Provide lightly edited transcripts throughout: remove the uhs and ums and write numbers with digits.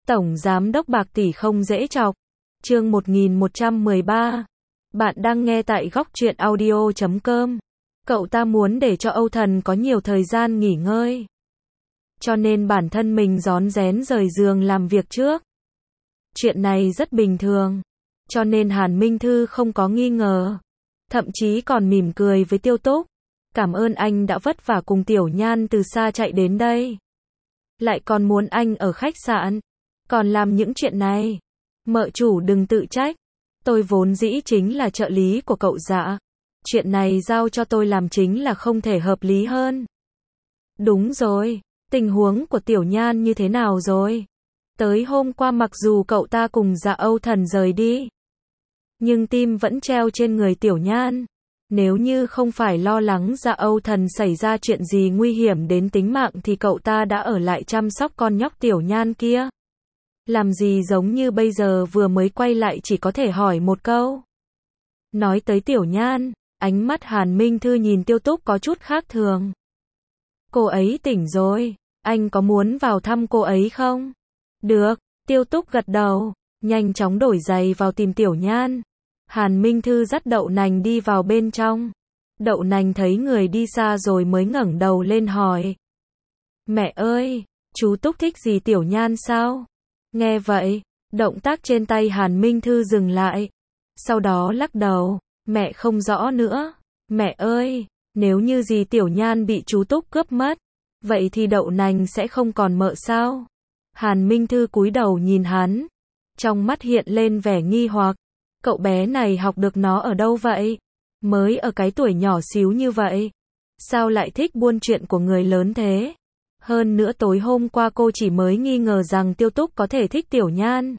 Tổng Giám đốc bạc tỷ không dễ chọc. Chương 1113. Bạn đang nghe tại góc truyện audio.com. Cậu ta muốn để cho Âu Thần có nhiều thời gian nghỉ ngơi, cho nên bản thân mình rón rén rời giường làm việc trước. Chuyện này rất bình thường, cho nên Hàn Minh Thư không có nghi ngờ, thậm chí còn mỉm cười với Tiêu Túc. Cảm ơn anh đã vất vả cùng Tiểu Nhan từ xa chạy đến đây, lại còn muốn anh ở khách sạn, còn làm những chuyện này. Mợ chủ đừng tự trách, tôi vốn dĩ chính là trợ lý của cậu Dạ. Chuyện này giao cho tôi làm chính là không thể hợp lý hơn. Đúng rồi, tình huống của Tiểu Nhan như thế nào rồi? Tới hôm qua mặc dù cậu ta cùng Dạ Âu Thần rời đi, nhưng tim vẫn treo trên người Tiểu Nhan. Nếu như không phải lo lắng Dạ Âu Thần xảy ra chuyện gì nguy hiểm đến tính mạng thì cậu ta đã ở lại chăm sóc con nhóc Tiểu Nhan kia. Làm gì giống như bây giờ vừa mới quay lại chỉ có thể hỏi một câu. Nói tới Tiểu Nhan, ánh mắt Hàn Minh Thư nhìn Tiêu Túc có chút khác thường. Cô ấy tỉnh rồi, anh có muốn vào thăm cô ấy không? Được, Tiêu Túc gật đầu, nhanh chóng đổi giày vào tìm Tiểu Nhan. Hàn Minh Thư dắt Đậu Nành đi vào bên trong. Đậu Nành thấy người đi xa rồi mới ngẩng đầu lên hỏi. Mẹ ơi, chú Túc thích gì Tiểu Nhan sao? Nghe vậy, động tác trên tay Hàn Minh Thư dừng lại. Sau đó lắc đầu, mẹ không rõ nữa. Mẹ ơi, nếu như gì Tiểu Nhan bị chú Túc cướp mất, vậy thì Đậu Nành sẽ không còn mợ sao? Hàn Minh Thư cúi đầu nhìn hắn, trong mắt hiện lên vẻ nghi hoặc. Cậu bé này học được nó ở đâu vậy? Mới ở cái tuổi nhỏ xíu như vậy, sao lại thích buôn chuyện của người lớn thế? Hơn nữa tối hôm qua cô chỉ mới nghi ngờ rằng Tiêu Túc có thể thích Tiểu Nhan.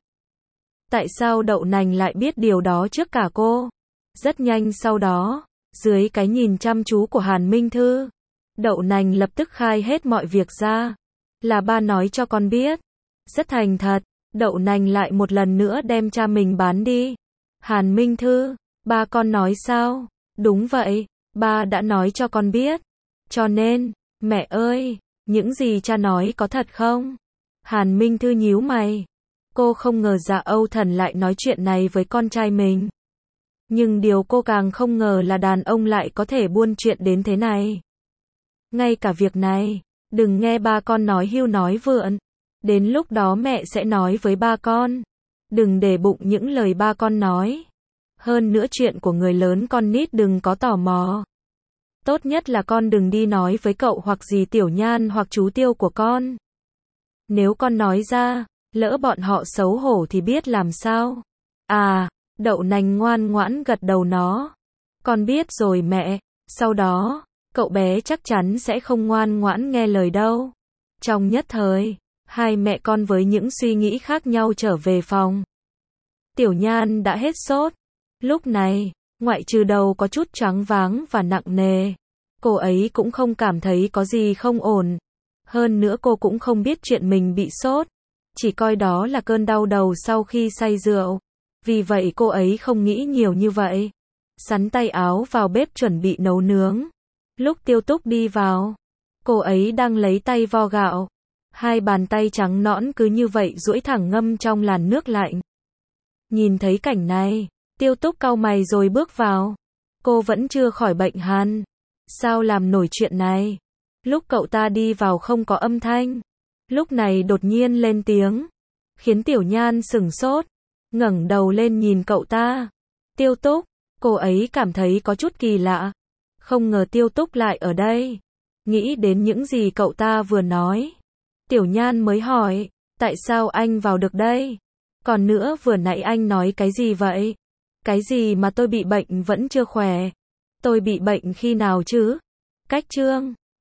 Tại sao Đậu Nành lại biết điều đó trước cả cô? Rất nhanh sau đó, dưới cái nhìn chăm chú của Hàn Minh Thư, Đậu Nành lập tức khai hết mọi việc ra. Là ba nói cho con biết. Rất thành thật, Đậu Nành lại một lần nữa đem cha mình bán đi. Hàn Minh Thư, ba con nói sao? Đúng vậy, ba đã nói cho con biết. Cho nên, mẹ ơi, những gì cha nói có thật không? Hàn Minh Thư nhíu mày. Cô không ngờ Dạ Âu Thần lại nói chuyện này với con trai mình. Nhưng điều cô càng không ngờ là đàn ông lại có thể buôn chuyện đến thế này. Ngay cả việc này, đừng nghe ba con nói hưu nói vượn. Đến lúc đó mẹ sẽ nói với ba con. Đừng để bụng những lời ba con nói. Hơn nữa chuyện của người lớn con nít đừng có tò mò. Tốt nhất là con đừng đi nói với cậu hoặc dì Tiểu Nhan hoặc chú Tiêu của con. Nếu con nói ra, lỡ bọn họ xấu hổ thì biết làm sao? À, Đậu Nành ngoan ngoãn gật đầu nó. Con biết rồi mẹ, sau đó, cậu bé chắc chắn sẽ không ngoan ngoãn nghe lời đâu. Trong nhất thời, hai mẹ con với những suy nghĩ khác nhau trở về phòng. Tiểu Nhan đã hết sốt. Lúc này, ngoại trừ đầu có chút choáng váng và nặng nề, cô ấy cũng không cảm thấy có gì không ổn. Hơn nữa cô cũng không biết chuyện mình bị sốt, chỉ coi đó là cơn đau đầu sau khi say rượu. Vì vậy cô ấy không nghĩ nhiều như vậy. Sắn tay áo vào bếp chuẩn bị nấu nướng. Lúc Tiêu Túc đi vào, cô ấy đang lấy tay vo gạo. Hai bàn tay trắng nõn cứ như vậy duỗi thẳng ngâm trong làn nước lạnh. Nhìn thấy cảnh này, Tiêu Túc cau mày rồi bước vào. Cô vẫn chưa khỏi bệnh hàn. Sao làm nổi chuyện này? Lúc cậu ta đi vào không có âm thanh. Lúc này đột nhiên lên tiếng, khiến Tiểu Nhan sửng sốt, ngẩng đầu lên nhìn cậu ta. Tiêu Túc, cô ấy cảm thấy có chút kỳ lạ. Không ngờ Tiêu Túc lại ở đây. Nghĩ đến những gì cậu ta vừa nói, Tiểu Nhan mới hỏi, tại sao anh vào được đây? Còn nữa vừa nãy anh nói cái gì vậy? Cái gì mà tôi bị bệnh vẫn chưa khỏe? Tôi bị bệnh khi nào chứ? Cách chương